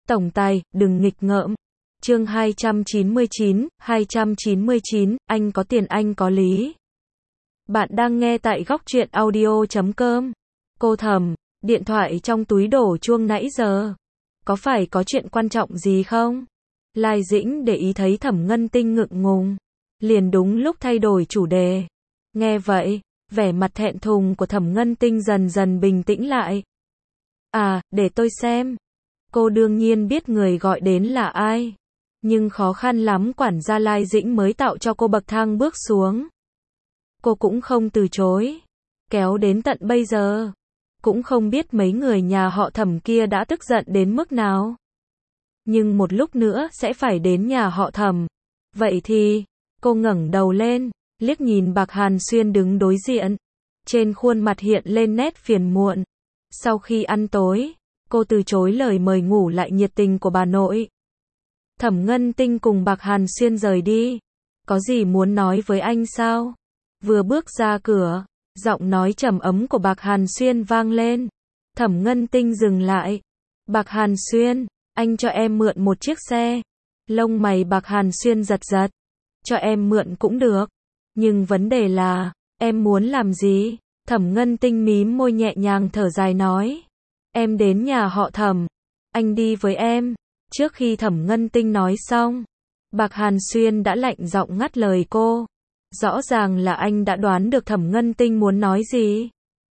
Tổng tài, đừng nghịch ngợm. Chương 299, anh có tiền anh có lý. Bạn đang nghe tại góc truyện audio.com. Cô thầm, điện thoại trong túi đổ chuông nãy giờ. Có phải có chuyện quan trọng gì không? Lai Dĩnh để ý thấy Thẩm Ngân Tinh ngượng ngùng. Liền đúng lúc thay đổi chủ đề. Nghe vậy, vẻ mặt thẹn thùng của Thẩm Ngân Tinh dần dần bình tĩnh lại. À, để tôi xem. Cô đương nhiên biết người gọi đến là ai. Nhưng khó khăn lắm quản gia Lai Dĩnh mới tạo cho cô bậc thang bước xuống. Cô cũng không từ chối. Kéo đến tận bây giờ. Cũng không biết mấy người nhà họ Thẩm kia đã tức giận đến mức nào. Nhưng một lúc nữa sẽ phải đến nhà họ Thẩm. Vậy thì, cô ngẩng đầu lên, liếc nhìn Bạc Hàn Xuyên đứng đối diện. Trên khuôn mặt hiện lên nét phiền muộn. Sau khi ăn tối, cô từ chối lời mời ngủ lại nhiệt tình của bà nội. Thẩm Ngân Tinh cùng Bạc Hàn Xuyên rời đi. Có gì muốn nói với anh sao? Vừa bước ra cửa, giọng nói trầm ấm của Bạc Hàn Xuyên vang lên. Thẩm Ngân Tinh dừng lại. Bạc Hàn Xuyên, anh cho em mượn một chiếc xe. Lông mày Bạc Hàn Xuyên giật giật. Cho em mượn cũng được. Nhưng vấn đề là, em muốn làm gì? Thẩm Ngân Tinh mím môi nhẹ nhàng thở dài nói. Em đến nhà họ Thẩm. Anh đi với em. Trước khi Thẩm Ngân Tinh nói xong, Bạc Hàn Xuyên đã lạnh giọng ngắt lời cô. Rõ ràng là anh đã đoán được Thẩm Ngân Tinh muốn nói gì.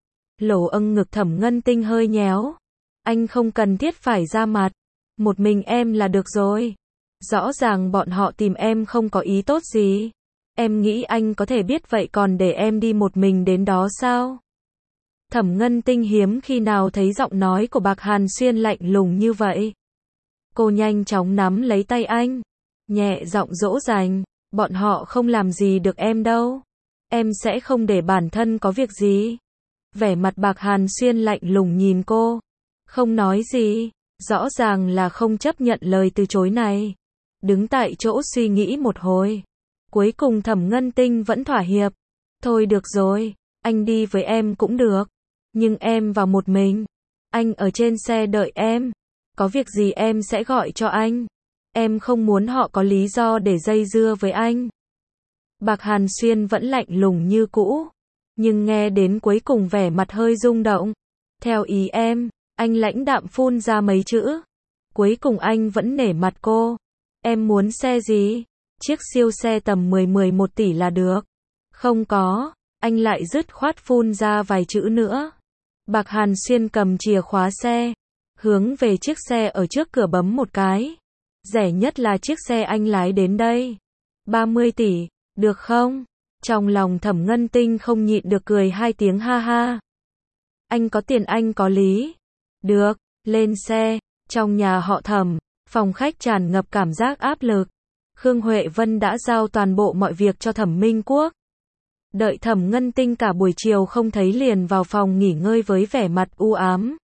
Lỗ ngực Thẩm Ngân Tinh hơi nhéo. Anh không cần thiết phải ra mặt. Một mình em là được rồi. Rõ ràng bọn họ tìm em không có ý tốt gì. Em nghĩ anh có thể biết vậy còn để em đi một mình đến đó sao? Thẩm Ngân Tinh hiếm khi nào thấy giọng nói của Bạc Hàn Xuyên lạnh lùng như vậy. Cô nhanh chóng nắm lấy tay anh. Nhẹ giọng dỗ dành. Bọn họ không làm gì được em đâu. Em sẽ không để bản thân có việc gì. Vẻ mặt Bạc Hàn Xuyên lạnh lùng nhìn cô. Không nói gì. Rõ ràng là không chấp nhận lời từ chối này. Đứng tại chỗ suy nghĩ một hồi. Cuối cùng Thẩm Ngân Tinh vẫn thỏa hiệp. Thôi được rồi. Anh đi với em cũng được. Nhưng em vào một mình. Anh ở trên xe đợi em. Có việc gì em sẽ gọi cho anh. Em không muốn họ có lý do để dây dưa với anh. Bạc Hàn Xuyên vẫn lạnh lùng như cũ. Nhưng nghe đến cuối cùng vẻ mặt hơi rung động. Theo ý em, anh lãnh đạm phun ra mấy chữ. Cuối cùng anh vẫn nể mặt cô. Em muốn xe gì? Chiếc siêu xe tầm 10-11 tỷ là được. Không có. Anh lại dứt khoát phun ra vài chữ nữa. Bạc Hàn Xuyên cầm chìa khóa xe. Hướng về chiếc xe ở trước cửa bấm một cái. Rẻ nhất là chiếc xe anh lái đến đây. 30 tỷ, được không? Trong lòng Thẩm Ngân Tinh không nhịn được cười hai tiếng ha ha. Anh có tiền anh có lý. Được, lên xe. Trong nhà họ Thẩm, phòng khách tràn ngập cảm giác áp lực. Khương Huệ Vân đã giao toàn bộ mọi việc cho Thẩm Minh Quốc. Đợi Thẩm Ngân Tinh cả buổi chiều không thấy liền vào phòng nghỉ ngơi với vẻ mặt u ám.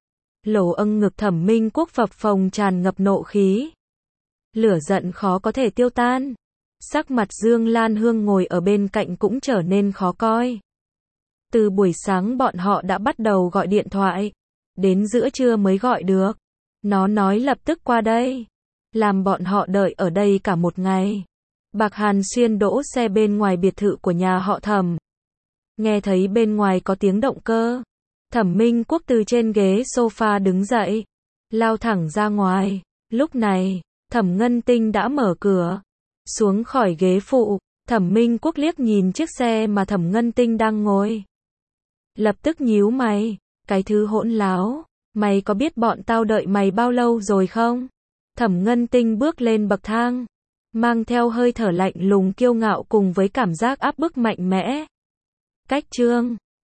Lỗ ngực Thẩm Minh Quốc phập phồng tràn ngập nộ khí. Lửa giận khó có thể tiêu tan. Sắc mặt Dương Lan Hương ngồi ở bên cạnh cũng trở nên khó coi. Từ buổi sáng bọn họ đã bắt đầu gọi điện thoại. Đến giữa trưa mới gọi được. Nó nói lập tức qua đây. Làm bọn họ đợi ở đây cả một ngày. Bạc Hàn Xuyên đỗ xe bên ngoài biệt thự của nhà họ Thẩm. Nghe thấy bên ngoài có tiếng động cơ. Thẩm Minh Quốc từ trên ghế sofa đứng dậy. Lao thẳng ra ngoài. Lúc này, Thẩm Ngân Tinh đã mở cửa. Xuống khỏi ghế phụ, Thẩm Minh Quốc liếc nhìn chiếc xe mà Thẩm Ngân Tinh đang ngồi. Lập tức nhíu mày. Cái thứ hỗn láo. Mày có biết bọn tao đợi mày bao lâu rồi không? Thẩm Ngân Tinh bước lên bậc thang. Mang theo hơi thở lạnh lùng kiêu ngạo cùng với cảm giác áp bức mạnh mẽ. Cách chương